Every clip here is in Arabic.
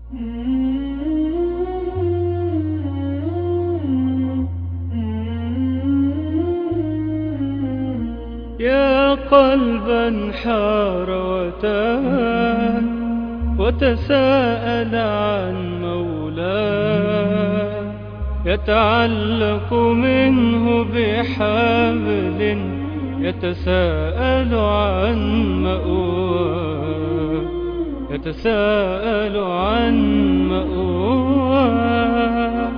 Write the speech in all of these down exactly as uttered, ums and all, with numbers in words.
يا قلبا حار وتاه وتساءل عن مولاه، يتعلق منه بحبل يتساءل عن مأواه، يتساءل عن مأواه.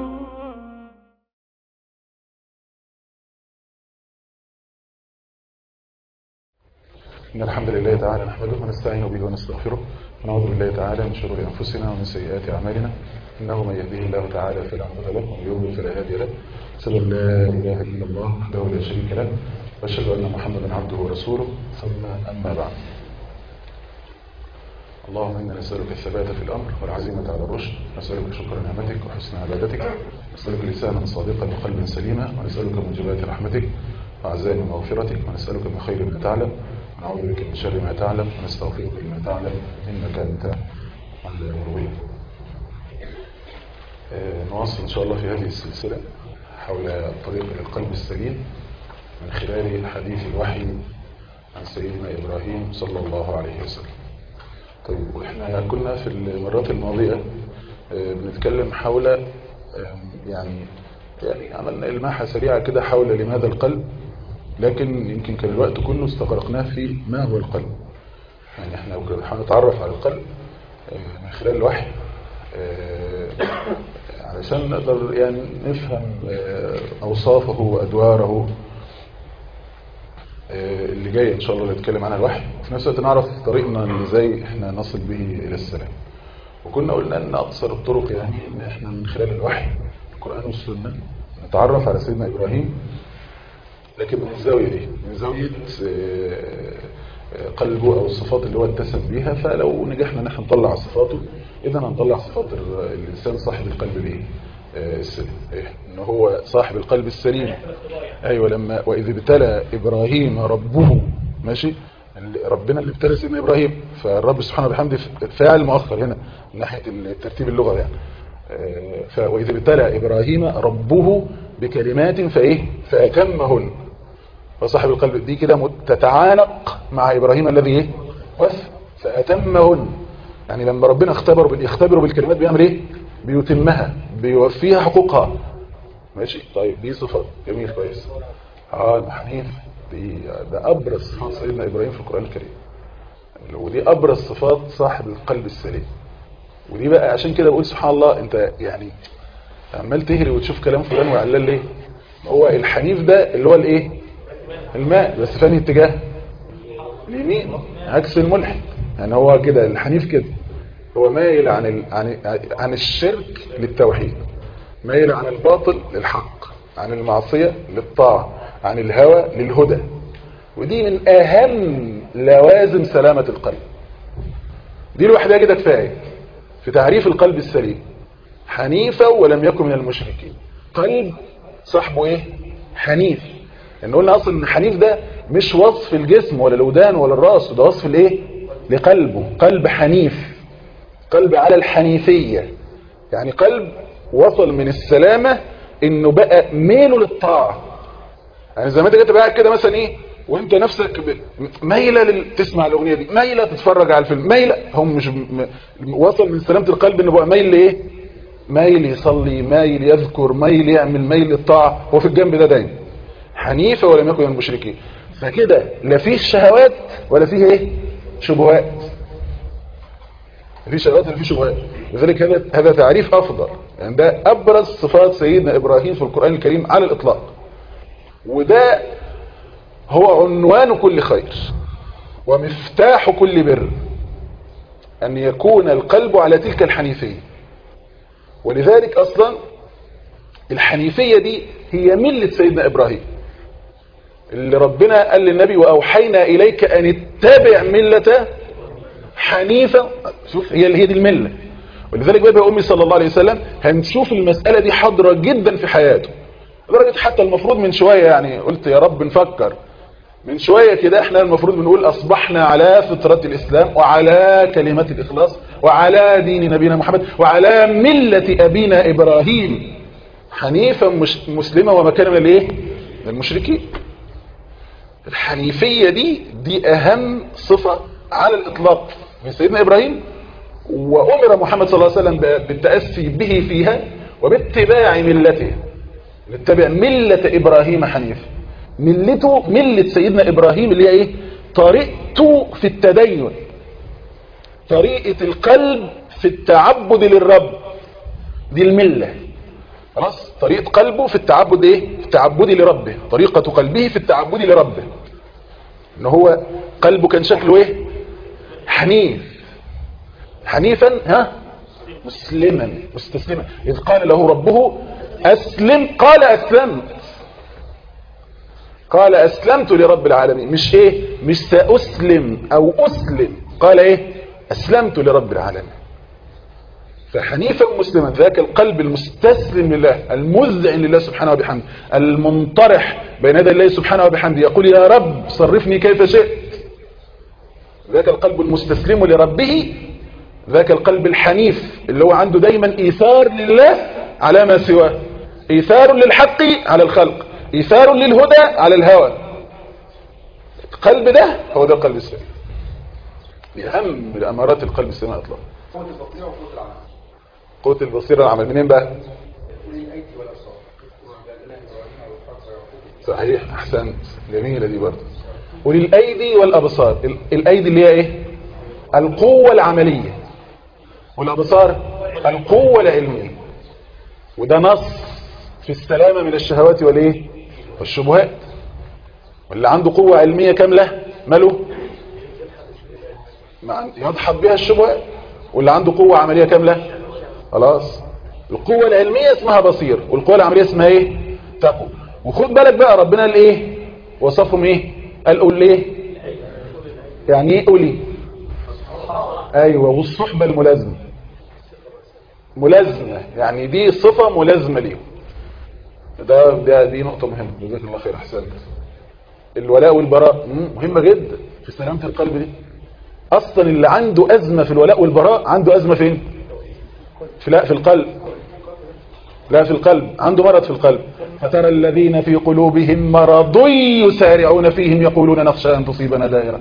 إن الحمد لله تعالى نحمده ونستعين به ونستغفره ونعوذ بالله تعالى من شرور أنفسنا ومن سيئات أعمالنا، إنه من يهده الله تعالى فلا مضل له ومن يضلل فلا هادي له. أشهد أن لا إله إلا الله وحده لا شريك له وأشهد أن محمدا عبده ورسوله، ثم أما بعد. اللهم إنا نسألك الثبات في الأمر والعزيمة على الرشد، نسألك شكر نعمتك وحسن عبادتك، نسألك لسانا صادقا وقلبا سليما، ونسألك موجبات رحمتك وعزائم مغفرتك، ونسألك من خير ما تعلم ونعوذ بك من شر ما تعلم، ونستغفرك لما تعلم إنك أنت علام الغيوب. نواصل إن شاء الله في هذه السلسلة حول طريق القلب السليم من خلال حديث الوحي عن سيدنا إبراهيم صلى الله عليه وسلم. طيب، وإحنا كنا في المرات الماضية بنتكلم حول يعني يعني عملنا إلماحة سريعة كده حول لماذا القلب، لكن يمكن كان الوقت كله استغرقناه في ما هو القلب. يعني احنا كنا نتعرف على القلب من خلال الوحي علشان نقدر يعني نفهم أوصافه وأدواره اللي جاي إن شاء الله نتكلم عنها الوحي، وفي نفس الوقت نعرف طريقنا اللي ازاي احنا نصل به إلى السلام. وكنا قلنا أن أقصر الطرق يعني إن احنا من خلال الوحي القرآن والسنة نتعرف على سيدنا إبراهيم، لكن من الزاوية دي، من زاوية قلبه أو الصفات اللي هو اتسم بيها. فلو نجحنا نحن نطلع صفاته، إذا هنطلع صفات الإنسان صاحب القلب الايه السليم، إن هو صاحب القلب السليم. أيوة، لما وإذ ابتلى إبراهيم ربه، ماشي، ربنا اللي ابتلى سيدنا إبراهيم، فالرب سبحانه وبحمده فاعل مؤخر هنا من ناحية الترتيب اللغوي يعني. وإذ ابتلى إبراهيم ربه بكلمات فإيه فأتمهن، فصاحب القلب دي كده تتعانق مع إبراهيم الذي إيه وث فأتمهن، يعني لما ربنا اختبره يختبره بالكلمات بيعمل إيه بيتمها، بيوفيها حقوقها. ماشي، طيب دي صفات جميل كويس. اه الحنيف دي ده أبرز صفات سيدنا إبراهيم في القرآن الكريم، ودي أبرز صفات صاحب القلب السليم. ودي بقى عشان كده بقول سبحان الله، انت يعني عمال تهري وتشوف كلام فلان وعلال ليه؟ هو الحنيف ده اللي هو الايه الماء، بس فاني اتجاه اليمين عكس الملحد. يعني هو كده الحنيف كده هو مايل عن ال... عن عن الشرك للتوحيد، مايل عن الباطل للحق، عن المعصية للطاعة، عن الهوى للهدى. ودي من اهم لوازم سلامة القلب، دي لوحدها كده كفاية في تعريف القلب السليم. حنيفا ولم يكن من المشركين، قلب صاحبه ايه حنيف. يعني قلنا اصلا ان حنيف ده مش وصف الجسم ولا الودان ولا الراس، ده وصف الايه لقلبه، قلب حنيف، قلب على الحنيفية، يعني قلب وصل من السلامة انه بقى ميله للطاعة. يعني زي ما انت قاعد كده مثلا ايه وانت نفسك مايله لل... تسمع الاغنيه دي، مايله تتفرج على الفيلم، مايله هم مش م... وصل من سلامه القلب انه بقى مايل لايه مايل يصلي، مايل يذكر، مايل يعمل، مايل للطاعه. هو في الجنب ده دايما حنيفه ولم يكن من المشركين، فكده لا فيه شهوات ولا فيه ايه شبهات، لا فيه شهوات ولا فيه شبهات. لذلك هذا هذا تعريف افضل، يعني ده ابرز صفات سيدنا ابراهيم في القران الكريم على الاطلاق، وده هو عنوان كل خير ومفتاح كل بر، أن يكون القلب على تلك الحنيفية. ولذلك أصلا الحنيفية دي هي ملة سيدنا إبراهيم، اللي ربنا قال للنبي وأوحينا إليك أن اتبع ملة حنيفة. شوف هي اللي هي دي الملة. ولذلك بقى أمي صلى الله عليه وسلم هنشوف المسألة دي حاضرة جدا في حياته، لدرجة حتى المفروض من شوية يعني قلت يا رب نفكر من شوية كده احنا المفروض بنقول اصبحنا على فطرة الاسلام وعلى كلمة الاخلاص وعلى دين نبينا محمد وعلى ملة ابينا ابراهيم حنيفا مش مسلمة وما كان من الايه من المشركين. الحنيفية دي دي اهم صفة على الاطلاق من سيدنا ابراهيم، وامر محمد صلى الله عليه وسلم بالتأسي به فيها وباتباع ملته. نتبع ملة ابراهيم حنيفا، ملته ملة سيدنا ابراهيم اللي هي ايه؟ طريقته في التدين، طريقة القلب في التعبد للرب، دي الملة. خلاص، طريقة قلبه في التعبد ايه؟ في التعبد لربه، طريقة قلبه في التعبد لربه، ان هو قلبه كان شكله ايه؟ حنيف، حنيفا ها مسلما مستسلما. اذ قال له ربه اسلم قال اسلمت، قال اسلمت لرب العالمين، مش ايه مش سأسلم او اسلم، قال ايه اسلمت لرب العالمين. فحنيفا مسلما، ذاك القلب المستسلم لله المذعن لله سبحانه وبحمده، المنطرح بين يدي الله سبحانه وبحمده، يقول يا رب صرفني كيف شئت. ذاك القلب المستسلم لربه، ذاك القلب الحنيف اللي هو عنده دايما ايثار لله على ما سواه، ايثار للحق على الخلق، ايثار للهدى على الهوى. القلب ده هو ده القلب السليم، اهم من امارات القلب السليم اطلاقا. قوة البصيرة وقوة العمل. قوة البصيرة والعمل منين بقى؟ صحيح، احسنت، جميلة دي برضه. وللأيدي والأبصار، الأيدي اللي هي ايه؟ القوة العملية، والأبصار القوة العلمية. وده نص في السلامة من الشهوات والايه؟ والشبهات. واللي عنده قوة علمية كاملة ماله؟ يضحط بها الشبهات. واللي عنده قوة عملية كاملة خلاص. القوة العلمية اسمها بصير، والقوة العملية اسمها ايه؟ تقوى. وخد بالك بقى ربنا قال ايه؟ وصفهم ايه؟ قال قول ليه؟ يعني ايه قولي؟ ايوه، والصحبة الملازمة، ملازمة يعني دي صفة ملازمة ليه. ده, ده دي نقطة مهمة، جزاك الله خير، احسنت. الولاء والبراء مهمة جدا في سلامة القلب دي. اصلا اللي عنده ازمة في الولاء والبراء عنده ازمة فين؟ في لا في القلب، لا في القلب، عنده مرض في القلب. فترى الذين في قلوبهم مرض يسارعون فيهم يقولون نخشى ان تصيبنا دائرة.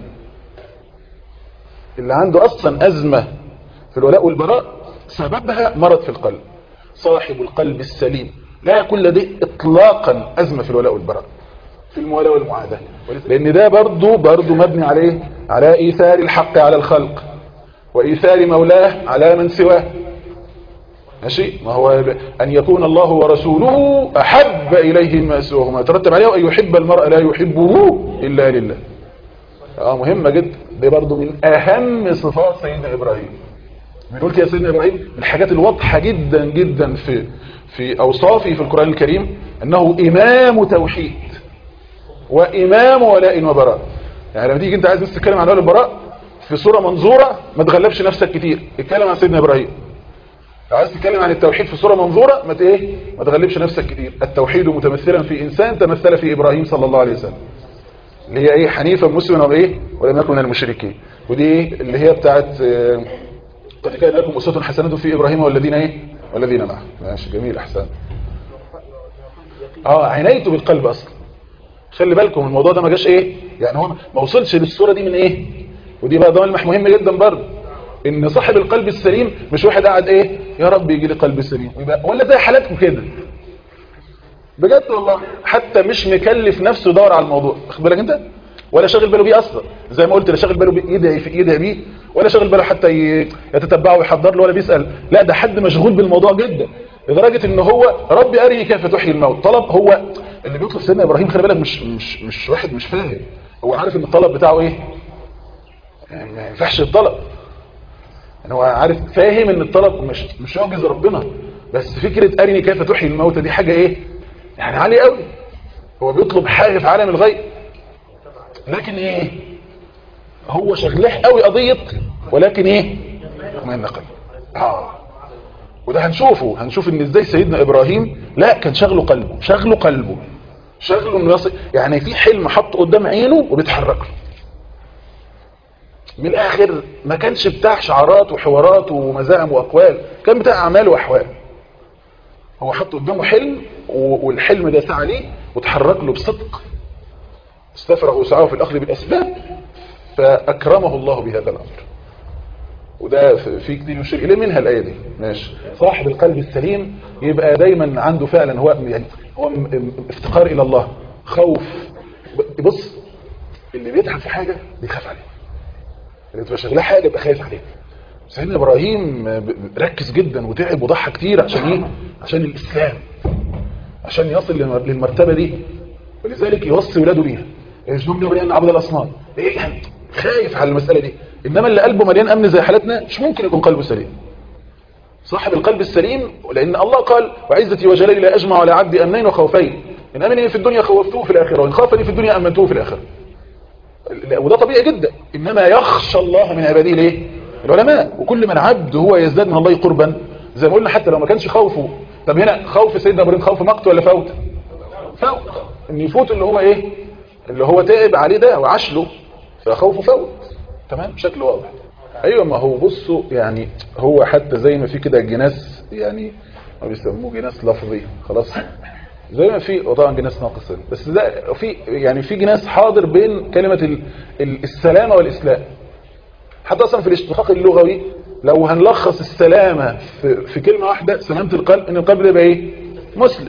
اللي عنده اصلا ازمة في الولاء والبراء سببها مرض في القلب. صاحب القلب السليم لا يكون لديه اطلاقا ازمة في الولاء والبراء، في الموالاة والمعاداة، لان ده برضو برضو مبني عليه على ايثار الحق على الخلق وايثار مولاه على من سواه. ماشي، ما هو ان يكون الله ورسوله احب اليه ما سواهما، يترتب عليه ان يحب المرء لا يحبه الا لله. اه مهمه جدا، دي برضو من اهم صفات سيدنا ابراهيم. بنقول يا سيدنا ابراهيم من الحاجات الواضحه جدا جدا في في اوصافه في القران الكريم انه امام توحيد وامام ولاء وبراء. يعني لما تيجي انت عايز بس تتكلم عن ولاء البراء في صوره منظوره ما تغلبش نفسك كتير، اتكلم عن سيدنا ابراهيم. لو عايز تتكلم عن التوحيد في صوره منظوره ما ايه ما تغلبش نفسك كتير. التوحيد متمثلا في انسان تمثل في ابراهيم صلى الله عليه وسلم، اللي هي ايه؟ حنيفا مسلما وايه ولم يكن من المشركين. ودي ايه اللي هي بتاعت قد كان لكم اسوه حسنه في ابراهيم والذين ايه والذين معه. ماشي، جميل، احسن. اه عنايته بالقلب اصلا. خلي بالكم الموضوع ده ما جاش ايه يعني، هو ما وصلش للصوره دي من ايه. ودي بقى ده ملمح مهم جدا برضه، ان صاحب القلب السليم مش واحد قاعد ايه يا رب يجي لي قلب سليم ولا زي حالاتكم كده بجد والله، حتى مش مكلف نفسه يدور على الموضوع، واخد بالك انت، ولا شاغل باله بيه اصلا. زي ما قلت لا شاغل باله بيه يدعي في يدعي بيه، ولا شاغل باله حتى يتتبعه ويحضر له ولا بيسال. لا، ده حد مشغول بالموضوع جدا لدرجه ان هو ربي ارني كيف تحيي الموت. طلب، هو اللي بيطلب سيدنا ابراهيم خلي بالك مش مش مش واحد مش فاهم، هو عارف ان الطلب بتاعه ايه يعني، ما ينفعش الطلب يعني، هو عارف فاهم ان الطلب مش مش يعجز ربنا، بس فكره ارني كيف تحيي الموت دي حاجه ايه يعني عاليه قوي. هو بيطلب حاجه في عالم الغيب، لكن ايه هو شغله قوي قضيه، ولكن ايه ما ينقل. اه وده هنشوفه هنشوف ان ازاي سيدنا ابراهيم لا كان شغله قلبه شغله قلبه شغله انه يصل، يعني في حلم حطه قدام عينه وبيتحرك له. من الاخر ما كانش بتاع شعارات وحوارات ومزاعم واقوال، كان بتاع اعمال واحوال. هو حط قدامه حلم والحلم ده سعى ليه وتحرك له بصدق، استفرغ وسعاه في الاخذ بالاسباب فاكرمه الله بهذا الامر. وده في كتير يشير اليه، منها الايه دي. ماشي. صاحب القلب السليم يبقى دايما عنده فعلا هو يعني هو افتقار الى الله، خوف. بص، اللي بيتعب في حاجه بيخاف عليه، اللي تبقى شغله حاجه يبقى خايف عليه. سيدنا ابراهيم ركز جدا وتعب وضحى كتير عشان ايه؟ عشان الاسلام، عشان يصل للمرتبه دي. ولذلك يوصي ولاده بيها، يجنبني بان اعبد الاصنام. ايه يعني؟ خايف على المساله دي. انما اللي قلبه مليان امن زي حالتنا مش ممكن يكون قلبه سليم. صاحب القلب السليم، لان الله قال وعزتي وجلالي لا اجمع على عبدي امنين وخوفين، ان امنني في الدنيا خوفته في الاخره، وان خافني في الدنيا امنته في الاخره. وده طبيعي جدا. انما يخشى الله من عباده ليه؟ العلماء. وكل من عبد هو يزداد من الله قربا، زي ما قلنا حتى لو ما كانش خوفه. طب هنا خوف سيدنا ابراهيم خوف مقت ولا فوت؟ فوت. ان يفوت اللي هو ايه؟ اللي هو تعب عليه ده وعاش له، فخوفه فوت. تمام بشكل واضح. ايوه، ما هو بصوا يعني هو حتى زي ما في كده جناس، يعني ما بيسموه جناس لفظي خلاص، زي ما في وطبعا جناس ناقص، بس ده في يعني في جناس حاضر بين كلمه السلامه والاسلام. حتى اصلا في الاشتقاق اللغوي لو هنلخص السلامه في, في كلمه واحده، سلامه القلب، ان القلب ده يبقى ايه؟ مسلم.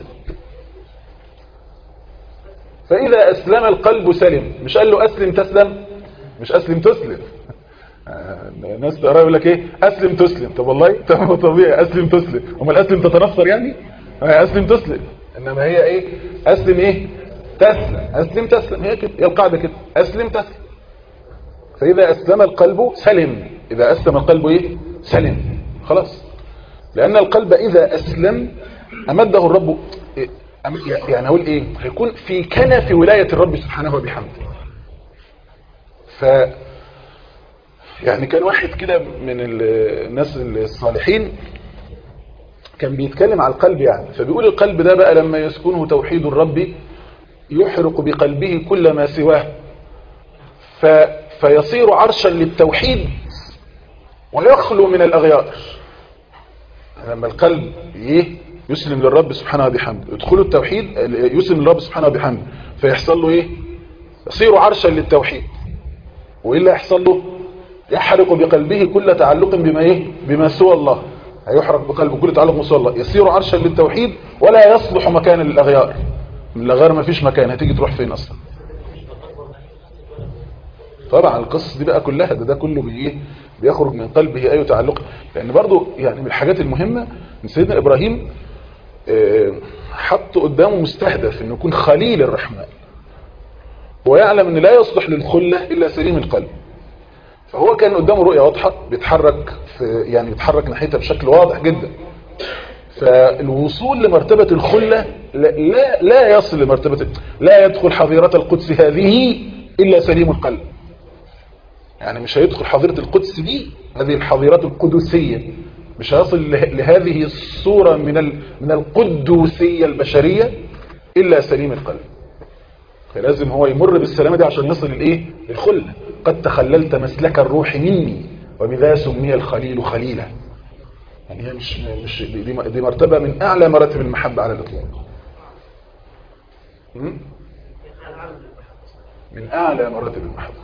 فاذا اسلم القلب سلم. مش قال له اسلم تسلم، مش اسلم تسلم. الناس تقرا يقول لك ايه؟ اسلم تسلم. طب والله طب طبيعي اسلم تسلم، امال اسلم تتنصر يعني؟ اسلم تسلم. انما هي ايه؟ اسلم ايه؟ تسلم. اسلم تسلم، هي كده، هي القاعده كده، اسلم تسلم. فاذا اسلم القلب سلم. اذا اسلم القلب ايه؟ سلم. خلاص. لان القلب اذا اسلم امده الرب، يعني اقول ايه؟ هيكون في كنف ولايه الرب سبحانه وبحمده. ف يعني كان واحد كده من الناس الصالحين كان بيتكلم على القلب، يعني فبيقول القلب ده بقى لما يسكنه توحيد الرب يحرق بقلبه كل ما سواه، ف... فيصير عرشا للتوحيد ويخلو من الأغيار. لما القلب ايه؟ يسلم للرب سبحانه وبحمده، يدخل التوحيد، يسلم للرب سبحانه وبحمده، فيحصل له ايه؟ يصير عرشا للتوحيد. وايه اللي يحصل له؟ يحرق بقلبه كل تعلق بما ايه؟ بما سوى الله. هيحرق بقلبه كل تعلق بما سوى الله، يصير عرشا للتوحيد ولا يصلح مكان للاغيار. من الاغيار ما فيش مكان، هتيجي تروح فين اصلا؟ طبعا القصص دي بقى كلها ده, ده كله بايه؟ بيخرج من قلبه اي تعلق. لان برضو يعني من الحاجات المهمه ان سيدنا ابراهيم حط قدامه مستهدف انه يكون خليل الرحمن، ويعلم ان لا يصلح للخله الا سليم القلب. فهو كان قدامه رؤيه واضحه بيتحرك في يعني بيتحرك ناحيتها بشكل واضح جدا. فالوصول لمرتبه الخله لا لا, لا يصل لمرتبه، لا يدخل حظيره القدس هذه الا سليم القلب. يعني مش هيدخل حظيره القدس دي، هذه الحظيرات القدسيه، مش هيصل لهذه الصوره من من القدوسيه البشريه الا سليم القلب. فلازم هو يمر بالسلامه دي عشان يصل للايه؟ للخله. قد تخللت مسلك الروح مني وبذا سمي الخليل خليلا. يعني هي مش مش دي, دي مرتبه من اعلى مراتب المحبه على الاطلاق. من اعلى مراتب المحبه.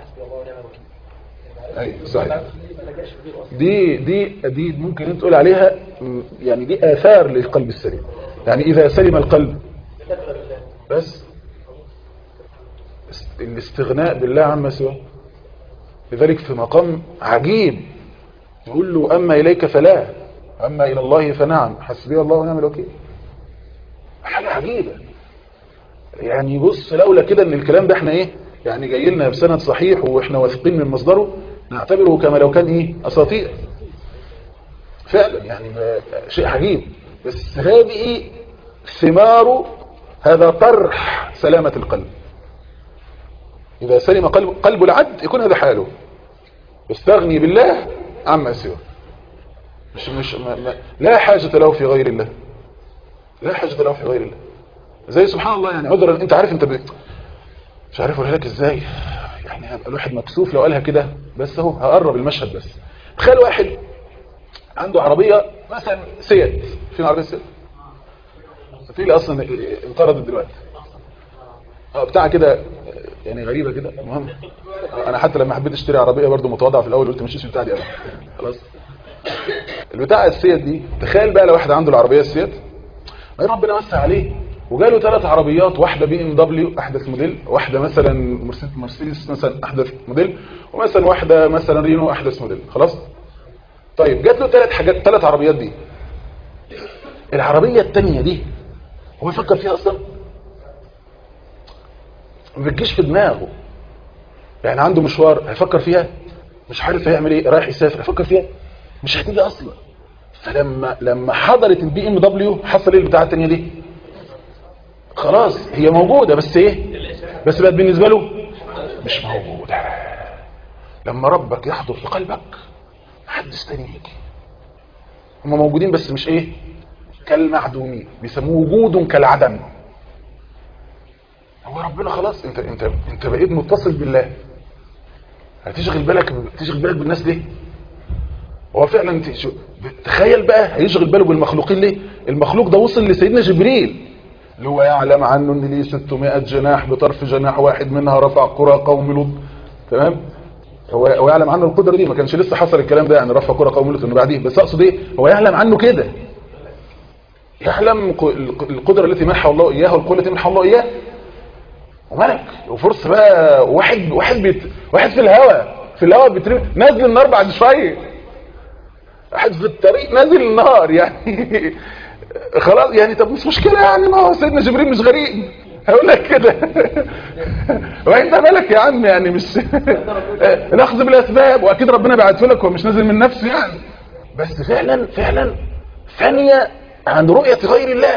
اي صحيح. دي دي دي ممكن انت تقول عليها يعني دي اثار للقلب السليم. يعني اذا سلم القلب بس الاستغناء بالله عما سواه. لذلك في مقام عجيب يقول له اما اليك فلا، اما الى الله فنعم، حسبي الله ونعم الوكيل. حاجه عجيبه. يعني بص لولا كده ان الكلام ده احنا ايه يعني جاي لنا بسند صحيح واحنا واثقين من مصدره، نعتبره كما لو كان ايه؟ اساطير فعلا. يعني شيء عجيب. بس هذه ثمار هذا طرح سلامة القلب. إذا سلم قلب, قلب العبد يكون هذا حاله، يستغني بالله عما سواه. مش مش ما ما لا حاجة له في غير الله، لا حاجة له في غير الله. زي سبحان الله يعني عذرا، انت عارف انت ب... مش عارف اقولها لك ازاي، يعني هبقى الواحد مكسوف لو قالها كده، بس اهو هقرب المشهد. بس تخيل واحد عنده عربيه مثلا سيات، فين عربيه سيات؟ في اللي اصلا انقرضت دلوقتي اه بتاع كده يعني غريبه كده. المهم انا حتى لما حبيت اشتري عربيه برضو متواضعه في الاول، قلت مش اسمي بتاع دي ابدا خلاص. البتاع السيات دي، تخيل بقى لو واحد عنده العربيه السيات، ما ربنا وسع عليه وجاله ثلاث عربيات، واحده بي ام دبليو احدث موديل، واحده مثلا مرسيدس مثلا احدث موديل، ومثلا واحده مثلا رينو احدث موديل. خلاص طيب جات له ثلاث حاجات، ثلاث عربيات دي، العربيه الثانيه دي هو يفكر فيها اصلا؟ ما بتجيش في دماغه. يعني عنده مشوار هيفكر فيها، مش عارف هيعمل ايه، رايح يسافر هيفكر فيها، مش هتيجي اصلا. فلما لما حضرت البي ام دبليو حصل ايه البتاعه الثانيه دي؟ خلاص هي موجوده بس ايه، بس بقت بالنسبه له مش موجوده. لما ربك يحضر في قلبك محدش تاني يجي، هم موجودين بس مش ايه، كالمعدومين، بيسموه وجود كالعدم. هو ربنا خلاص انت انت انت بقيت متصل بالله، هتشغل بالك تشغل بالك بالناس ليه؟ هو فعلا تخيل بقى هيشغل باله بالمخلوقين ليه؟ المخلوق ده وصل لسيدنا جبريل اللي هو يعلم عنه ان ليه ستمائة جناح بطرف جناح واحد منها رفع قرى قوم لوط. تمام؟ هو هو يعلم عنه القدره دي، ما كانش لسه حصل الكلام ده يعني رفع قرى قوم لوط انه بعديه، بس اقصد ايه، هو يعلم عنه كده، يعلم القدره التي منحها الله اياه والقوه التي منحها الله اياه. وملك وفرصه بقى، واحد واحد بيت واحد في الهواء في الهواء بيترمي نازل النار بعد شويه، واحد في الطريق نازل النار يعني خلاص يعني. طب مش مشكله يعني، ما هو سيدنا جبريل مش غريب هقول لك كده وانت مالك يا عم يعني، مش الاخذ بالاسباب، واكيد ربنا بعته لك، هو مش نازل من نفسه يعني. بس فعلا فعلا ثانيه عن رؤيه غير الله،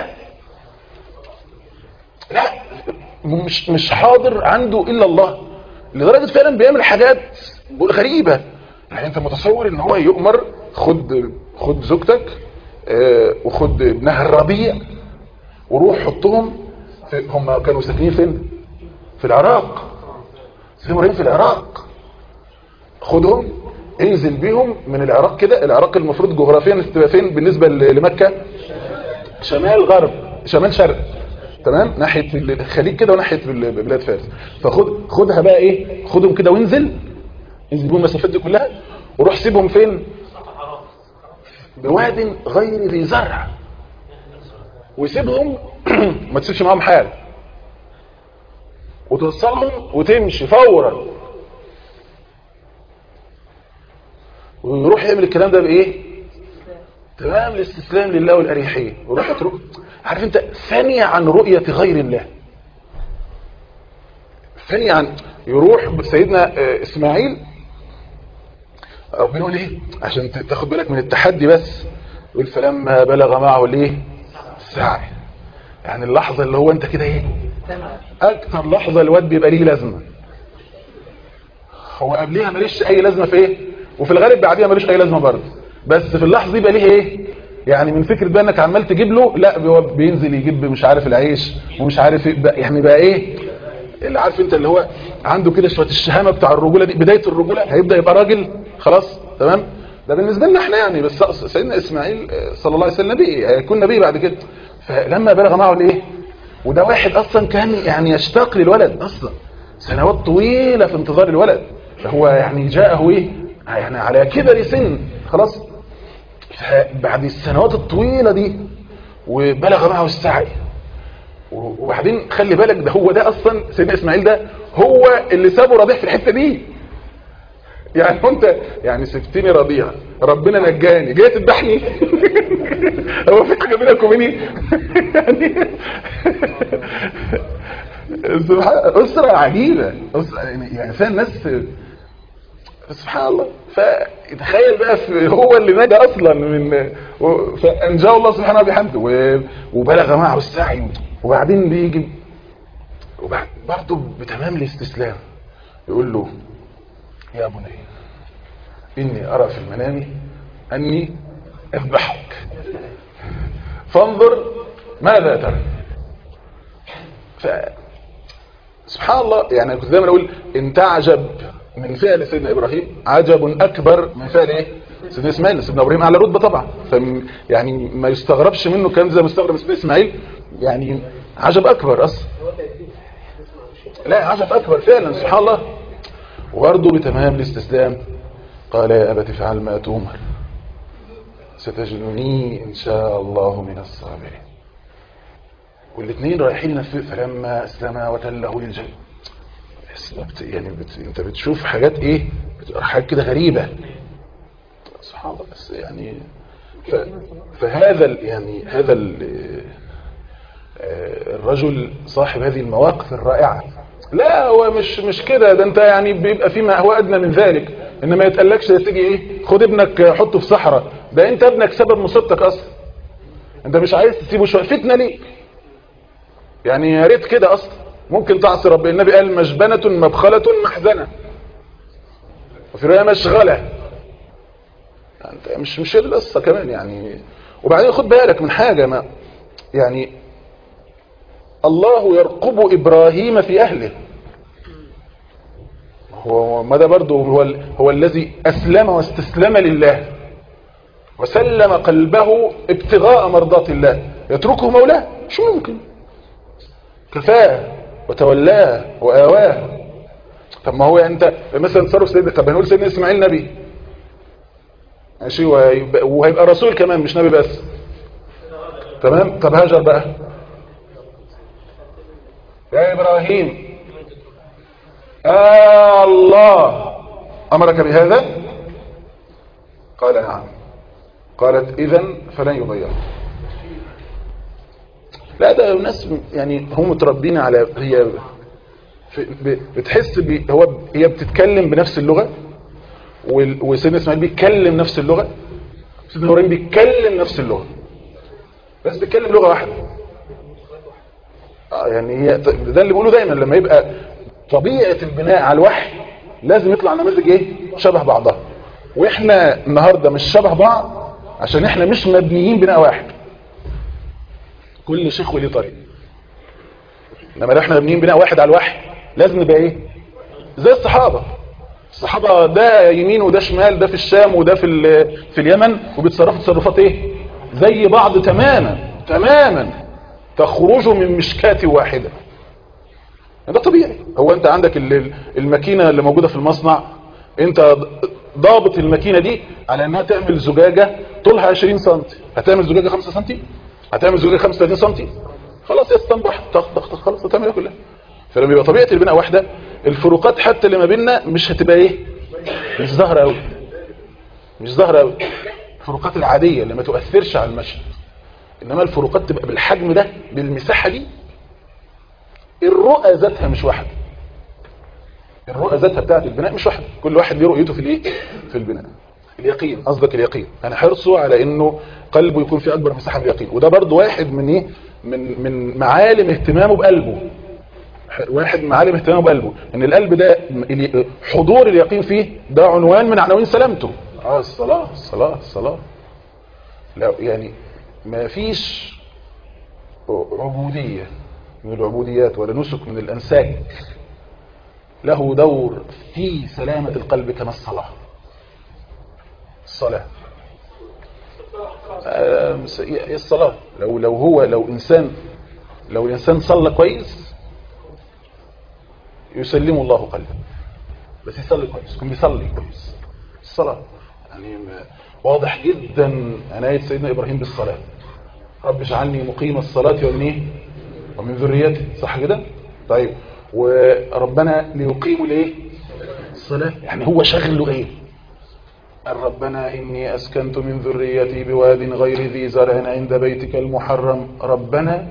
لا مش مش حاضر عنده الا الله، لدرجه فعلا بيعمل حاجات غريبه. يعني انت متصور ان هو يؤمر خد خد زوجتك اه وخد ابنها الرضيع وروح حطهم في، هم كانوا ساكنين فين؟ في العراق، ساكنين في العراق، خدهم انزل بيهم من العراق كده. العراق المفروض جغرافيا تبقى فين بالنسبه لمكه؟ شمال غرب، شمال شرق، تمام، ناحيه الخليج كده وناحيه بلاد فارس. فخد خدها بقى ايه، خدهم كده وانزل انزل بيهم المسافات دي كلها، وروح سيبهم فين؟ بواد غير ذي زرع، وسيبهم ما تسيبش معاهم حاجه، وتوصلهم وتمشي فورا. ويروح يعمل الكلام ده بايه؟ تمام الاستسلام لله والاريحيه، وروح تروح. عارف انت ثانيه عن رؤيه غير الله، ثانيه عن يروح سيدنا اسماعيل، ربنا يقول ايه عشان تاخد بالك من التحدي، بس يقول فلما بلغ معه الايه السعي، يعني اللحظه اللي هو انت كده ايه اكتر لحظه الواد بيبقى ليه لازمه، هو قبليها ماليش اي لازمه في ايه، وفي الغالب بعديها ماليش اي لازمه برضه، بس في اللحظه دي بقى ليه ايه، يعني من فكره بقى انك عمال تجيب له، لا هو بينزل يجيب مش عارف العيش ومش عارف ايه بقى، يعني بقى ايه اللي عارف انت اللي هو عنده كده شويه الشهامه بتاع الرجوله دي، بدايه الرجوله هيبدا يبقى راجل خلاص. تمام، ده بالنسبه لنا احنا يعني، بس سيدنا اسماعيل صلى الله عليه وسلم نبي، هيكون نبي بعد كده. فلما بلغ معه الايه، وده واحد اصلا كان يعني يشتاق للولد اصلا سنوات طويله في انتظار الولد، فهو يعني جاءه ايه يعني على كبر سن خلاص. بعد السنوات الطويله دي وبلغ معه السعي، وبعدين خلي بالك ده هو ده اصلا سيدنا اسماعيل ده هو اللي سابه رضيع في الحته دي، يعني انت يعني سبتني رضيع ربنا نجاني جاي تذبحني هو في حاجه بينك وبيني يعني اسره عجيبه، اسره يعني فيها الناس سبحان الله. فتخيل بقى هو اللي نجا اصلا من، فانجاه الله سبحانه وبحمده، وبلغ معه السعي، وبعدين بيجي وبعد برضه بتمام الاستسلام يقول له يا بني اني ارى في المنام اني اذبحك فانظر ماذا ترى. ف سبحان الله، يعني كنت دايما اقول ان تعجب من فعل سيدنا ابراهيم عجب اكبر من فعل ايه سيدنا اسماعيل. سيدنا ابراهيم اعلى رتبه طبعا، ف يعني ما يستغربش منه كان زي ما استغرب سيدنا اسماعيل، يعني عجب اكبر اصلا. لا عجب اكبر فعلا سبحان الله. وبرضه بتمام الاستسلام قال يا ابت افعل ما تؤمر ستجدني ان شاء الله من الصابرين. والاثنين رايحين ينفذ فلما اسلما وتله للجبين. يعني بت... انت بتشوف حاجات ايه، حاجات كده غريبه سبحان الله. بس يعني ف... فهذا ال... يعني هذا ال... الرجل صاحب هذه المواقف الرائعه. لا هو مش مش كده، ده انت يعني بيبقى في ما هو ادنى من ذلك. انما يتقالكش يا سيدي ايه خد ابنك حطه في صحراء، ده انت ابنك سبب مصيبتك اصلا، انت مش عايز تسيبه شويه فتنه ليه؟ يعني يا ريت كده اصلا ممكن تعصي رب. النبي قال مجبنه مبخله محزنه، وفي روايه مشغله. انت مش مش القصه كمان يعني. وبعدين خد بالك من حاجه، ما يعني الله يرقب ابراهيم في اهله. هو ما ده برضه هو ال... هو الذي اسلم واستسلم لله وسلم قلبه ابتغاء مرضات الله، يتركه مولاه؟ مش ممكن. كفاه وتولاه وآواه. طب ما هو انت مثلا تصرف سيدنا، طب هنقول سيدنا اسماعيل نبي ماشي، وهيبقى رسول كمان مش نبي بس، تمام. طب هاجر بقى يا ابراهيم آه الله امرك بهذا؟ قال نعم. قالت اذن فلن يضيع. لا ده الناس يعني هم متربين على، هي بتحس ب... هو هي بتتكلم بنفس اللغه، وسيدنا اسماعيل بيتكلم نفس اللغه، سيدنا ابراهيم بيتكلم نفس اللغه، بس بيتكلم لغه واحده. اه يعني هي ده اللي بيقولوا دايما لما يبقى طبيعه البناء على الوحي لازم يطلع نماذج ايه شبه بعضها. واحنا النهارده مش شبه بعض عشان احنا مش مبنيين بناء واحد، كل شيخ وليه طريق. انما لو احنا مبنيين بناء واحد على الوحي لازم نبقى ايه زي الصحابه. الصحابه ده يمين وده شمال، ده في الشام وده في في اليمن، وبيتصرفوا تصرفات ايه زي بعض تماما تماما، تخرجوا من مشكاه واحده. ده طبيعي. هو انت عندك الماكينه اللي موجوده في المصنع، انت ضابط الماكينه دي على انها تعمل زجاجه طولها عشرين سنتي، هتعمل زجاجه خمسة سنتي؟ هتعمل زجاجه خمسة وثلاثين سنتي؟ خلاص يستنبح طخ طخ طخ خلاص هتعملها كلها. فلما يبقى طبيعه البناء واحده، الفروقات حتى اللي ما بيننا مش هتبقى ايه مش ظاهره قوي، مش ظاهره قوي. الفروقات العاديه اللي ما تؤثرش على المشهد. انما الفروقات تبقى بالحجم ده بالمساحه دي. الرؤى ذاتها مش واحده، الرؤى ذاتها بتاعت البناء مش واحده، كل واحد ليه رؤيته في الايه في البناء. اليقين قصدك اليقين، انا حرصه على انه قلبه يكون في اكبر مساحه من اليقين. وده برضو واحد من ايه من من معالم اهتمامه بقلبه، واحد من معالم اهتمامه بقلبه ان القلب ده حضور اليقين فيه ده عنوان من عناوين سلامته. اه الصلاه الصلاه الصلاه. لا يعني ما فيش عبوديه من العبوديات ولا نسك من الانساك له دور في سلامه القلب كما الصلاه. الصلاه آه الصلاه لو لو هو لو انسان لو الانسان صلى كويس يسلم الله قلبه، بس يصلي كويس، يكون بيصلي كويس. الصلاه يعني واضح جدا عنايه سيدنا ابراهيم بالصلاه. رب اجعلني مقيم الصلاه ومن ومن ذريتي، صح كده؟ طيب وربنا ليقيموا الايه الصلاه، يعني هو شغله ايه؟ ربنا اني اسكنت من ذريتي بواد غير ذي زرع عند بيتك المحرم. ربنا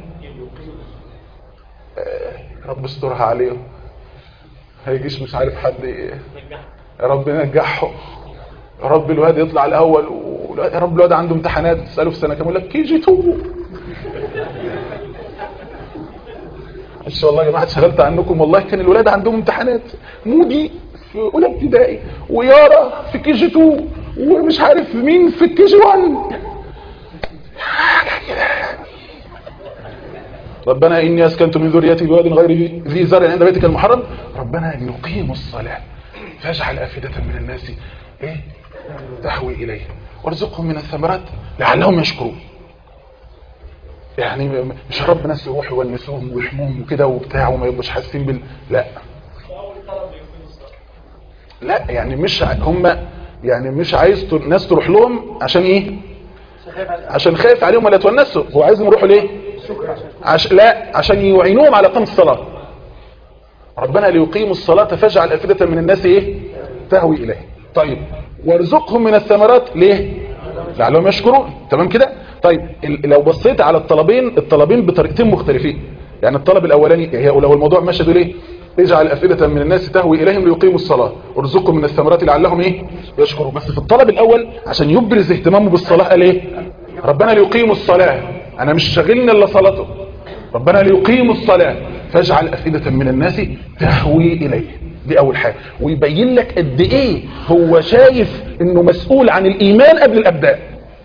آه رب استرها عليهم، هيجيش مش عارف حد ايه، يا رب نجحهم، يا رب الواد يطلع الاول، ويا رب الواد عنده امتحانات تساله في سنه كام يقول لك كي جي اتنين. ان شاء الله يا جماعه اتشغلت عنكم، والله كان الولاد عندهم امتحانات، مودي في اولى ابتدائي ويارا في كي جي اتنين ومش عارف مين في كي جي واحد. ربنا اني اسكنت من ذريتي بواد غير ذي زرع عند بيتك المحرم ربنا ليقيموا الصلاه فاجعل افئده من الناس ايه تهوي اليه وارزقهم من الثمرات لعلهم يشكرون. يعني مش رب ناس يروحوا يونسوهم ويحموهم وكده وبتاع وما يبقوش حاسين بال لا لا يعني مش هم يعني مش عايز ناس تروح لهم عشان ايه؟ عشان خايف عليهم ولا يتونسوا. هو عايزهم يروحوا ليه؟ عش... لا عشان يعينوهم على قيام الصلاه. ربنا ليقيموا الصلاه فاجعل افئده من الناس ايه تهوي اليه. طيب وارزقهم من الثمرات ليه؟ لعلهم يشكرون. تمام كده. طيب لو بصيت على الطلبين الطلبين بطريقتين مختلفين. يعني الطلب الاولاني هي لو الموضوع ماشي بيقول ايه؟ اجعل افئده من الناس تهوي اليهم ليقيموا الصلاه وارزقهم من الثمرات لعلهم ايه يشكروا. بس في الطلب الاول عشان يبرز اهتمامه بالصلاه قال ايه؟ ربنا ليقيموا الصلاه. انا مش شاغلني الا صلاته. ربنا ليقيموا الصلاه فاجعل افئده من الناس تهوي اليه. دي اول حاجه. ويبين لك قد ايه هو شايف انه مسؤول عن الايمان قبل الابدان.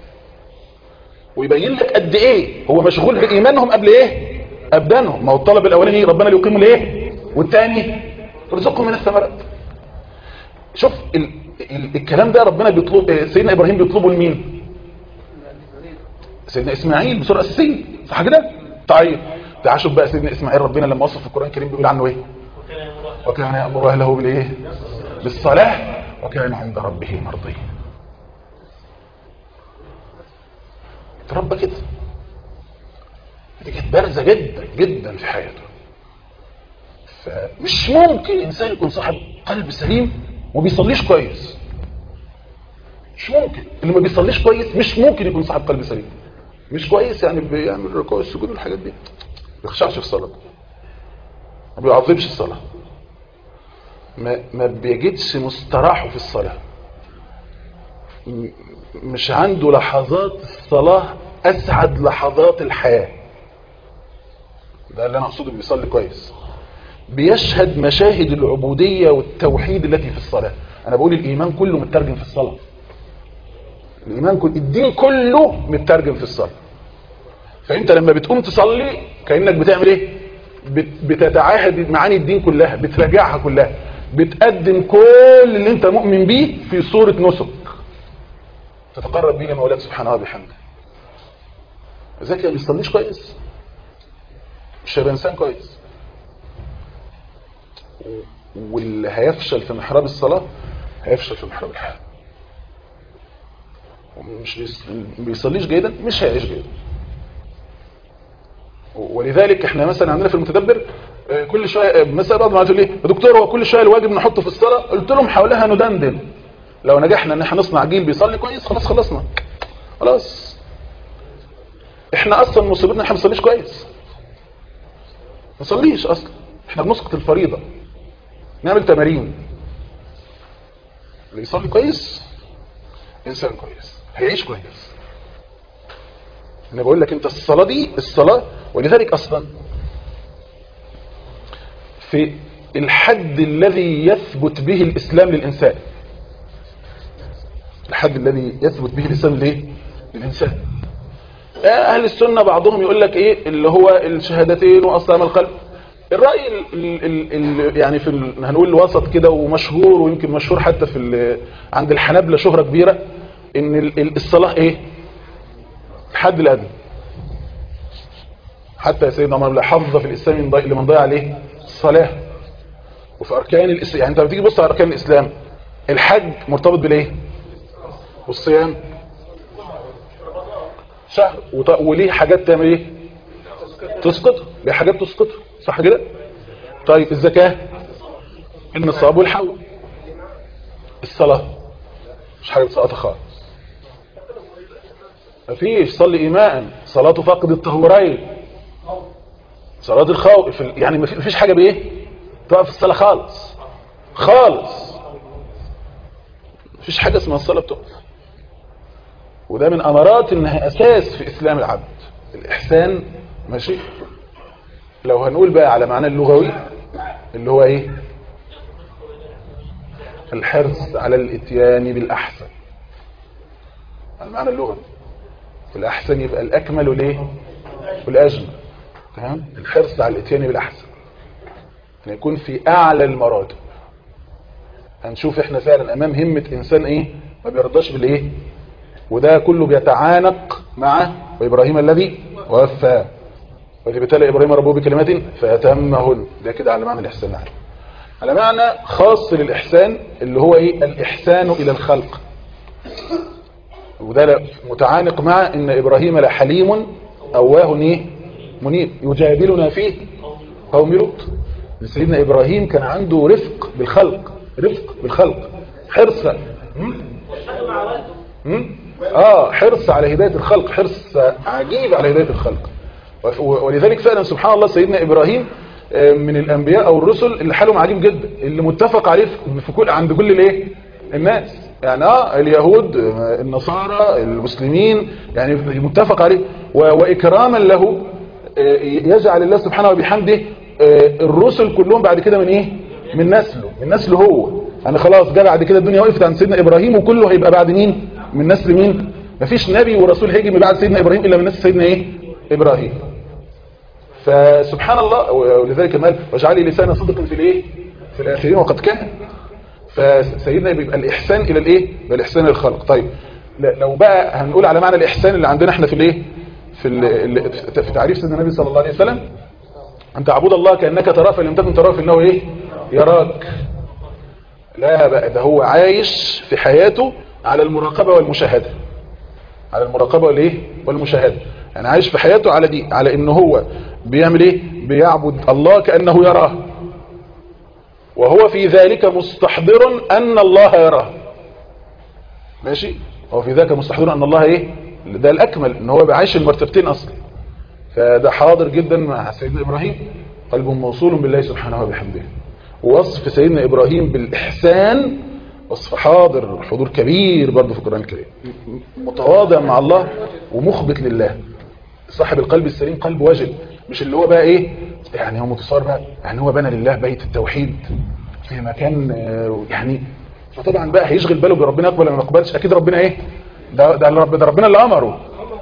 ويبين لك قد ايه هو مشغول بايمانهم قبل ايه ابدانهم. ما هو الطلب الاولاني ربنا ليقيموا الايه والثاني ارزقهم من الثمرات. شوف ال ال الكلام ده ربنا بيطلب سيدنا ابراهيم بيطلبه لمين؟ سيدنا اسماعيل بصوره اساسيه صح كده؟ طيب تعال شوف بقى سيدنا اسماعيل ربنا لما وصف في القران الكريم بيقول عنه ايه؟ وكان يأمر اهله بالايه؟ بالصلاه وكان عند ربه مرضيا. تربى كده. دي كانت بارزه جدا جدا في حياته. فمش ممكن انسان يكون صاحب قلب سليم وما بيصليش كويس. مش ممكن. اللي ما بيصليش كويس مش ممكن يكون صاحب قلب سليم. مش كويس يعني بيعمل الركوع والسجود والحاجات دي. ما بيخشعش في الصلاه. ما بيعظمش الصلاه. ما ما بيجدش مستراحه في الصلاه. مش عنده لحظات الصلاه اسعد لحظات الحياه. ده اللي انا اقصده بيصلي كويس. بيشهد مشاهد العبودية والتوحيد التي في الصلاة. انا بقول الايمان كله مترجم في الصلاة. الايمان كله الدين كله مترجم في الصلاة. فانت لما بتقوم تصلي كأنك بتعمل ايه؟ بتتعاهد معاني الدين كلها، بتراجعها كلها، بتقدم كل اللي انت مؤمن بيه في صورة نسك تتقرب بيه لمولاك سبحانه وبحمده. ذاك ما بيصليش كويس مش هيبقى انسان كويس. واللي هيفشل في محراب الصلاة هيفشل في محراب الحياة. ومش بيصليش جيدا مش هيعيش جيدا. ولذلك احنا مثلا عندنا في المتدبر كل شويه مثلا بعض ما تقول لي يا دكتور هو كل شويه الواجب نحطه في الصلاه. قلت لهم حولها ندندن. لو نجحنا ان احنا نصنع جيل بيصلي كويس خلاص خلصنا. خلاص احنا اصلا مصيبتنا احنا ما بنصليش كويس. ما نصليش اصلا. احنا بنسقط الفريضه. نعمل تمارين. اللي يصلي كويس انسان كويس هيعيش كويس. انا بقول لك انت الصلاه دي الصلاه. ولذلك اصلا في الحد الذي يثبت به الاسلام للانسان. الحد الذي يثبت به الاسلام ليه للانسان. اهل السنه بعضهم يقول لك ايه اللي هو الشهادتين واصل القلب. الراي ال ال ال يعني في هنقول الوسط كده ومشهور ويمكن مشهور حتى في عند الحنابلة شهرة كبيرة ان الصلاه ايه الحد الادنى. حتى يا سيدنا عمر حافظ في الاسلام لمن ضيع عليه الصلاه. وفي اركان الاسلام يعني انت لما تيجي تبص على اركان الاسلام الحج مرتبط بالايه؟ والصيام شهر. وليه حاجات تعمل ايه؟ تسقطه. ليه حاجات تسقطه صح كده؟ طيب الزكاه النصاب والحول. الصلاه مش حاجه بتسقطها خالص. مفيش صلي ايماء صلاه فقد الطهورين صلاه الخوف يعني مفيش حاجه بايه تقف في الصلاه خالص خالص. مفيش حاجه اسمها الصلاه بتقف. وده من امارات انها اساس في اسلام العبد. الاحسان ماشي. لو هنقول بقى على معنى اللغوي اللي هو ايه؟ الحرص على الاتيان بالاحسن. المعنى اللغوي الاحسن يبقى الاكمل والايه والاجمل. تمام. الحرص على الاتيان بالاحسن ان يكون في اعلى المراتب. هنشوف احنا فعلا امام همة انسان ايه ما بيرضاش بالايه، وده كله بيتعانق مع وابراهيم الذي وفى وإذ ابتلى ابراهيم ربه بكلمات فاتمهن. ده كده على معنى الاحسان، على معنى خاص للاحسان اللي هو ايه الاحسان الى الخلق. وده متعانق مع ان ابراهيم لحليم اواه ايه منيب يجادلنا فيه قوم لوط. سيدنا ابراهيم كان عنده رفق بالخلق، رفق بالخلق، حرص اه حرص على هدايه الخلق، حرص عجيب على هدايه الخلق. ولذلك فعلا سبحان الله سيدنا ابراهيم من الانبياء او الرسل اللي حالهم عجيب جدا، اللي متفق عليه في كل عند كل الايه الناس. يعني اه اليهود، النصارى، المسلمين، يعني متفق عليه. واكراما له يجعل الله سبحانه وبحمده الرسل كلهم بعد كده من ايه من نسله، من نسله هو. يعني خلاص جاء بعد كده الدنيا وقفت عند سيدنا ابراهيم، وكله هيبقى بعد مين؟ من نسل مين؟ مفيش نبي ورسول هيجي من بعد سيدنا ابراهيم الا من نسل سيدنا ايه ابراهيم. فسبحان الله. ولذلك قال واجعل لسان صدق في الايه في الاخرين وقد كان. فسيدنا بيبقى الاحسان الى الايه الاحسان الى الخلق. طيب لو بقى هنقول على معنى الاحسان اللي عندنا احنا في الايه في في تعريف سيدنا النبي صلى الله عليه وسلم، ان تعبد الله كانك تراه فان لم تكن تراه فانه ايه يراك. لا بقى ده هو عايش في حياته على المراقبه والمشاهده، على المراقبه والايه والمشاهده. يعني عايش في حياته على دي، على ان هو بيعمل ايه بيعبد الله كانه يراه، وهو في ذلك مستحضر ان الله يراه. ماشي. هو في ذلك مستحضر ان الله ايه ده الاكمل، ان هو بعيش المرتبتين اصلا. فده حاضر جدا مع سيدنا ابراهيم، قلب موصول بالله سبحانه وبحمده. ووصف سيدنا ابراهيم بالاحسان وصف حاضر، حضور كبير برضه في القران الكريم. متواضع مع الله ومخبت لله، صاحب القلب السليم، قلب وجل، مش اللي هو بقى ايه يعني هو متصور بقى يعني هو بنى لله بيت التوحيد في مكان يعني. فطبعا بقى هيشغل باله بربنا يقبل ولا ما يقبلش. اكيد ربنا ايه ده ده رب ده ربنا اللي امره،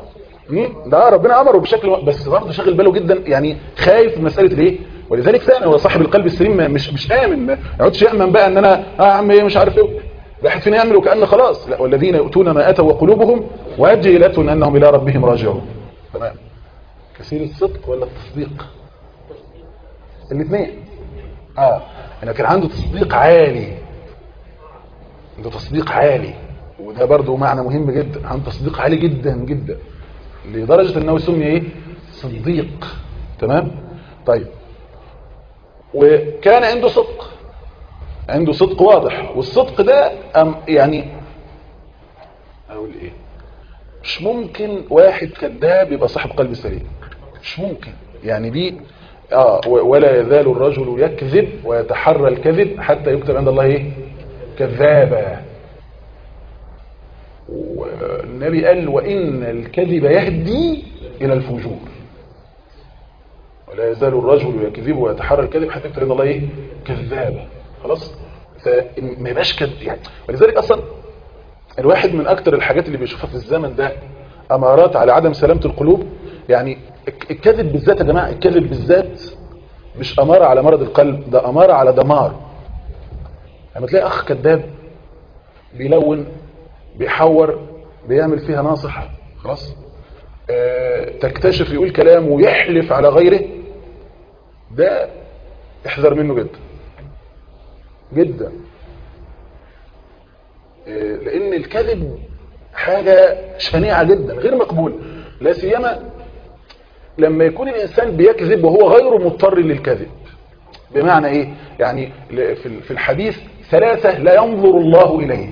ده ربنا امره بشكل، بس برضه شاغل باله جدا، يعني خايف من مساله الايه. ولذلك فعلا هو صاحب القلب السليم مش مش امن، ما يقعدش يامن بقى ان انا اه يا عم ايه مش عارف ايه واحد فينا يعمل وكأن خلاص. لا، والذين يؤتون ما اتوا وقلوبهم وجلة انهم الى ربهم راجعون. تمام. كثير الصدق ولا التصديق؟ الاثنين. اه انا كان عنده تصديق عالي، عنده تصديق عالي، وده برضه معنى مهم جدا. عنده تصديق عالي جدا جدا لدرجة انه يسمي ايه صديق. تمام. طيب وكان عنده صدق، عنده صدق واضح. والصدق ده يعني اقول ايه مش ممكن واحد كذاب يبقى صاحب قلب سليم، مش ممكن. يعني دي اه ولا يزال الرجل يكذب ويتحرى الكذب حتى يكتب عند الله ايه كذابا. والنبي قال وان الكذب يهدي الى الفجور. ولا يزال الرجل يكذب ويتحرى الكذب حتى يكتب عند الله ايه كذابا. خلاص. فما يبقاش كذب يعني. ولذلك اصلا الواحد من اكتر الحاجات اللي بيشوفها في الزمن ده امارات على عدم سلامة القلوب. يعني الكذب بالذات يا جماعة، الكذب بالذات مش امارة على مرض القلب، ده امارة على دمار. لما تلاقي اخ كذاب بيلون بيحور بيعمل فيها ناصح، خلاص اه تكتشف يقول كلام ويحلف على غيره، ده احذر منه جدا جدا. اه لان الكذب حاجة شنيعة جدا غير مقبولة، لا سيما لما يكون الإنسان بيكذب وهو غير مضطر للكذب. بمعنى إيه؟ يعني في الحديث ثلاثة لا ينظر الله إليه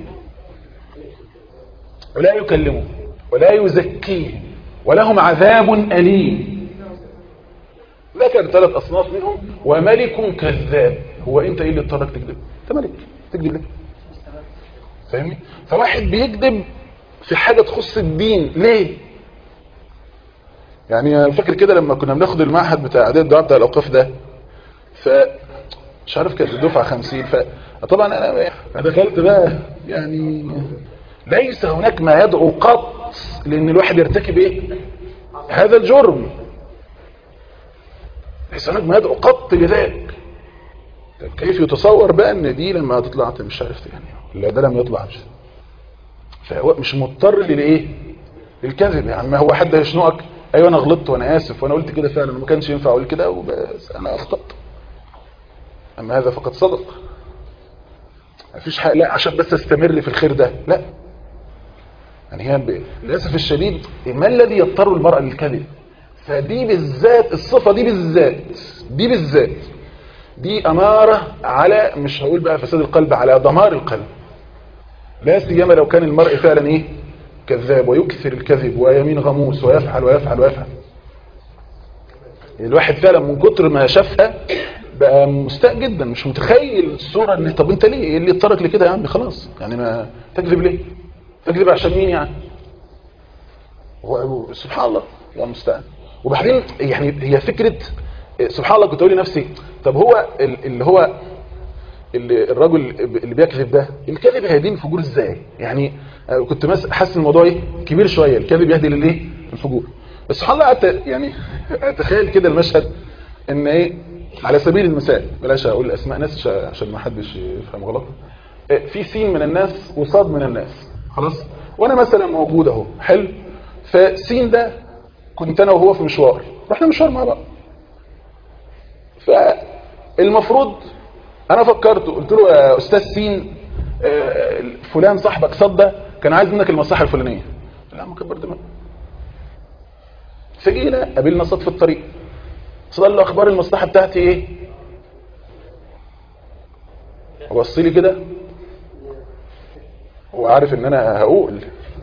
ولا يكلمه ولا يزكيه ولهم عذاب أليم. ذكر ثلاث أصناف منهم وملك كذاب. هو أنت إيه اللي اضطرك تكذب؟ أنت ملك، تكذب ليه؟ فاهمني؟ فواحد بيكذب في حاجة تخص الدين ليه؟ يعني انا فاكر كده لما كنا بناخد المعهد بتاع اعداد الدعاء بتاع الاوقاف ده، ف مش عارف كانت الدفعه خمسين، فطبعا انا دخلت بقى يعني ليس هناك ما يدعو قط لان الواحد يرتكب ايه هذا الجرم. ليس هناك ما يدعو قط لذلك. طب كيف يتصور بقى ان دي لما تطلع انت مش عارف يعني لا ده لم يطلع مش فهو مش مضطر للايه للكذب. يعني ما هو حد يشنقك ايوه انا غلطت وانا اسف وانا قلت كده فعلا وما كانش ينفع اقول كده وبس انا اخطأت، اما هذا فقد صدق. مفيش حاجه لا عشان بس استمر في الخير ده، لا. يعني هي للاسف الشديد ما الذي يضطر المرأة للكذب؟ فدي بالذات الصفة دي بالذات دي بالذات دي أمارة على مش هقول بقى فساد القلب، على دمار القلب. لا سيما لو كان المرء فعلا ايه كذاب ويكثر الكذب ويمين غموس ويفعل ويفعل ويفعل. الواحد فعلا من كتر ما شافها بقى مستاء جدا، مش متخيل الصورة ان طب انت ليه ايه اللي اضطرك لكده يا عم؟ خلاص يعني ما تكذب ليه؟ تكذب عشان مين يعني؟ سبحان الله يا مستعان. وبعدين يعني هي فكرة سبحان الله كنت اقول لنفسي طب هو اللي هو اللي الرجل اللي بيكذب ده الكذب هيدين الفجور ازاي؟ يعني كنت بس حاسس الموضوع ايه كبير شويه، الكذب يهدي للايه؟ الفجور. بس سبحان الله قعدت يعني اتخيل كده المشهد ان ايه على سبيل المثال، بلاش اقول اسماء ناس عشان ما حدش يفهم غلط. في سين من الناس وصاد من الناس خلاص، وانا مثلا موجود اهو حلو، فسين ده كنت انا وهو في مشوار، رحنا مشوار مع بعض. فالمفروض انا فكرت قلت له يا استاذ سين فلان صاحبك صدى كان عايز منك المصلحه الفلانيه. لا ما كبر دماغك. فجينا قابلنا صد في الطريق، صدى له اخبار المصلحه بتاعتي ايه؟ بص لي كده هو عارف ان انا هقول،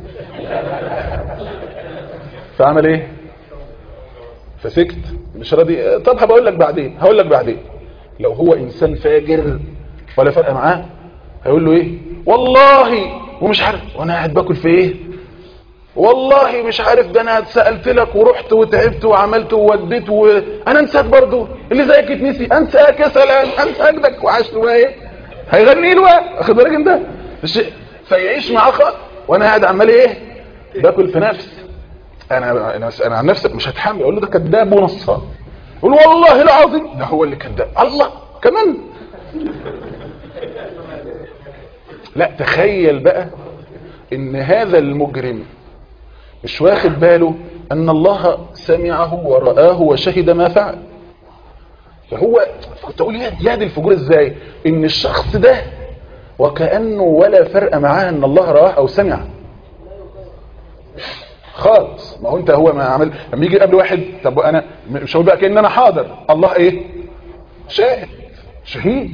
فعمل ايه؟ فسكت مش راضي. طب هبقول لك بعدين هقول لك بعدين. لو هو انسان فاجر ولا فرق معاه هيقول له ايه؟ والله ومش عارف وانا قاعد باكل في ايه؟ والله مش عارف ده انا سالت لك ورحت وتعبت وعملت ووديت وانا انساك برضو اللي زيك اتنسي انساك يا سلام انساك دك وعاش له ايه؟ هيغني له واخد بالك انت؟ فيعيش معاه خالص وانا قاعد عمال ايه؟ باكل في نفسي. انا انا انا عن نفسي مش هتحمل اقول له ده كذاب ونصاب. يقول والله العظيم ده هو اللي كذاب. الله كمان. لا تخيل بقى ان هذا المجرم مش واخد باله ان الله سمعه ورآه وشهد ما فعل. فهو كنت اقول يا دي الفجور ازاي ان الشخص ده وكأنه ولا فرق معاه ان الله رآه او سمعه خالص. ما هو انت هو ما عمل لما يجي قبل واحد طب انا مش هقول بقى كأن انا حاضر، الله ايه؟ شاهد شهيد.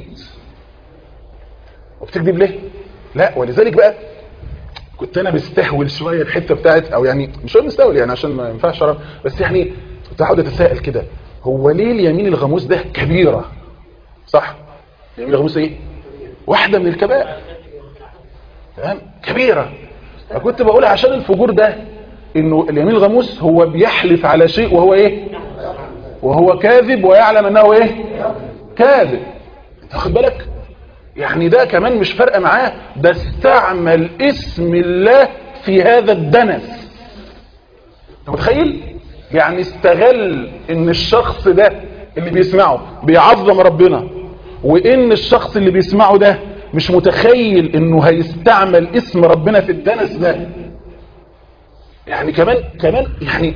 وبتكذب ليه؟ لا ولذلك بقى كنت انا بستهول شويه الحته بتاعت او يعني مش هو مستهول يعني عشان ما ينفعش شرف، بس يعني كنت اقعد اتساءل كده هو ليه اليمين الغموس ده كبيره؟ صح؟ اليمين الغموس ايه؟ واحده من الكبائر تمام كبيره. فكنت بقول عشان الفجور ده انه اليمين الغموس هو بيحلف على شيء وهو ايه؟ وهو كاذب ويعلم انه ايه؟ كاذب. تاخد بالك؟ يعني ده كمان مش فارقه معاه، ده استعمل اسم الله في هذا الدنس. انت متخيل؟ يعني استغل ان الشخص ده اللي بيسمعه بيعظم ربنا، وان الشخص اللي بيسمعه ده مش متخيل انه هيستعمل اسم ربنا في الدنس ده. يعني كمان كمان يعني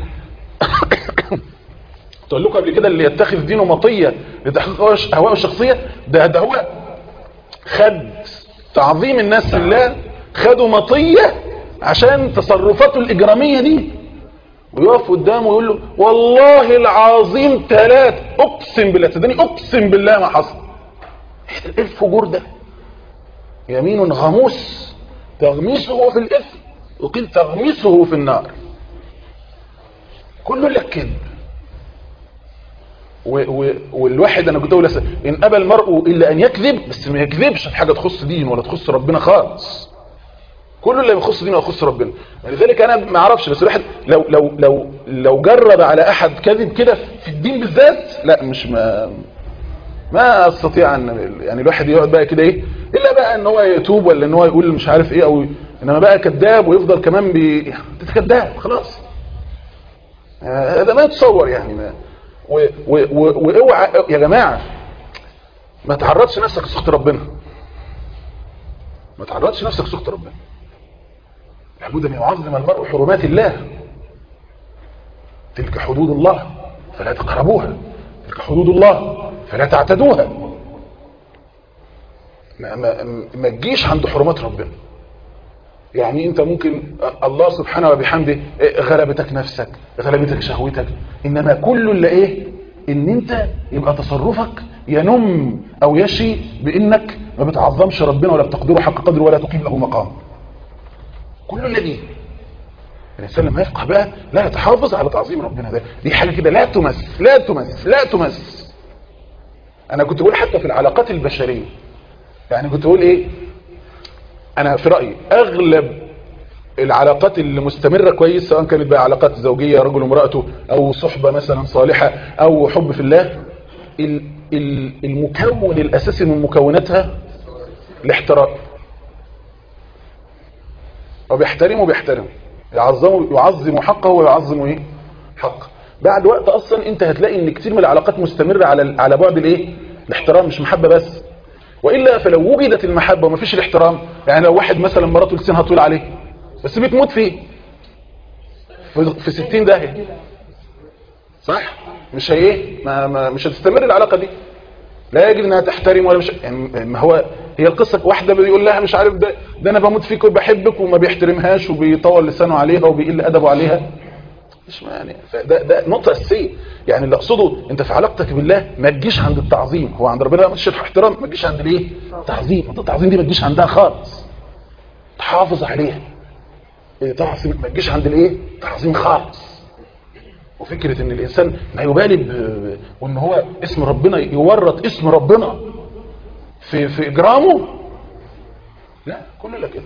تقول لكم قبل كده اللي يتخذ دينه مطيه لتحقيق اهواءه الشخصيه ده ده هو خد تعظيم الناس لله خدوا مطيه عشان تصرفاته الاجراميه دي، ويقف قدامه ويقول له والله العظيم ثلاث اقسم بالله صدقني اقسم بالله ما حصل. ايه الفجور ده؟ يمين غموس تغميسه في الاثم وقيل تغميسه في النار. كله لك كذب. والواحد انا كنت اقول ان ابى المرء الا ان يكذب، بس ما يكذبش في حاجه تخص دين ولا تخص ربنا خالص. كله اللي يخص دين ويخص ربنا. لذلك انا ما اعرفش، بس الواحد لو لو لو لو جرب على احد كذب كده في الدين بالذات لا مش ما ما استطيع ان يعني الواحد يقعد بقى كده ايه الا بقى ان هو يتوب ولا ان هو يقول مش عارف ايه، او انما بقى كذاب ويفضل كمان بي كذاب خلاص. هذا ما يتصور يعني ما واوعى يا جماعه ما تعرضش نفسك لسخط ربنا، ما تعرضش نفسك لسخط ربنا. لابد ان يعظم المرء حرمات الله. تلك حدود الله فلا تقربوها، تلك حدود الله فلا تعتدوها. ما, ما, ما تجيش عند حرمات ربنا. يعني انت ممكن الله سبحانه وبحمده غلبتك نفسك، غلبتك شهوتك، انما كل اللي ايه ان انت يبقى تصرفك ينم او يشي بانك ما بتعظمش ربنا ولا بتقدره حق قدره ولا تقيم له مقام. كل الذي الانسان لما يفقه بقى لا يتحافظ على تعظيم ربنا، ده دي حاجه كده لا تمس لا تمس لا تمس. انا كنت بقول حتى في العلاقات البشريه، يعني كنت بقول ايه، انا في رايي اغلب العلاقات اللي مستمره كويس، سواء كانت بقى علاقات زوجيه رجل وامراته او صحبه مثلا صالحه او حب في الله، المكون الاساسي من مكوناتها الاحترام. وبيحترموا بيحترموا يعظموا يعظموا حقه ويعظموا ايه حقه. بعد وقت اصلا انت هتلاقي ان كتير من العلاقات مستمره على على بعد الايه الاحترام، مش محبه بس. والا فلو وجدت المحبه ومفيش الاحترام، يعني لو واحد مثلا مراته لسانها طويل عليه بس بتموت فيه في ستين داهيه، صح؟ مش هي ايه ما ما مش هتستمر العلاقه دي، لا يجب انها تحترم ولا مش يعني. ما هو هي القصه واحده بيقول لها مش عارف ده ده انا بموت فيك وبحبك وما بيحترمهاش وبيطول لسانه عليها وبيقل ادبه عليها، مش يعني ده ده نقطه اساسيه. يعني اللي اقصده انت في علاقتك بالله ما تجيش عند التعظيم، هو عند ربنا مش احترام، ما تجيش عند الايه تعظيم. التعظيم دي ما تجيش عندها خالص، تحافظ عليها. تعظيم ما تجيش عند الايه تعظيم خالص. وفكره ان الانسان ما يبالي وان هو اسم ربنا يورط اسم ربنا في في اجرامه، لا كله لا كده.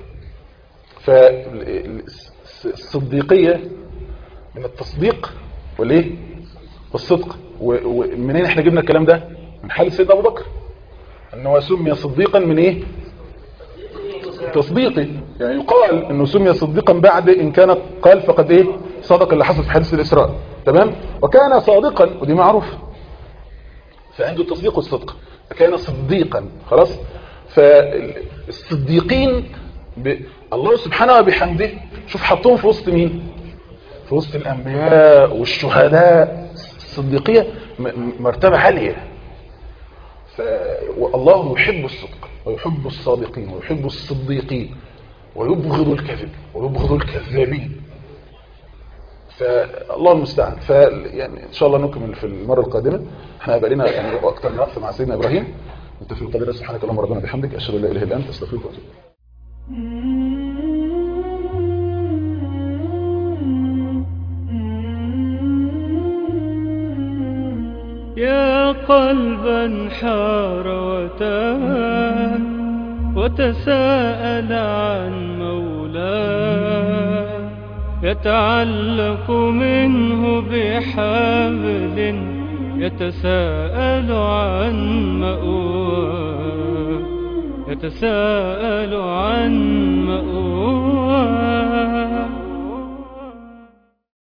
فالصديقيه من التصديق والايه والصدق. ومنين احنا جبنا الكلام ده؟ من حال سيدنا ابو بكر انه سمي صديقا من ايه تصديقي. يعني يقال انه سمي صديقا بعد ان كان قال فقد ايه صدق اللي حصل في حديث الاسراء، تمام؟ وكان صادقا ودي معروف، فعنده التصديق والصدق، فكان صديقا خلاص. فالصديقين الله سبحانه وبحمده شوف حطهم في وسط مين؟ في وسط الانبياء والشهداء. الصديقيه مرتبه عاليه. والله يحب الصدق ويحب الصادقين ويحب الصديقين ويبغض الكذب ويبغض الكذابين. فالله المستعان. ف يعني ان شاء الله نكمل في المره القادمه. احنا بقى لنا يعني اكتر من وقت مع سيدنا ابراهيم. انت في القدر. سبحانك اللهم ربنا بحمدك اشهد ان لا اله الا انت استغفرك واتوب اليك. يا قلبا حار وتاه وتساءل عن مولاه، يتعلق منه بحبل يتساءل عن مأواه، يتساءل عن مأواه.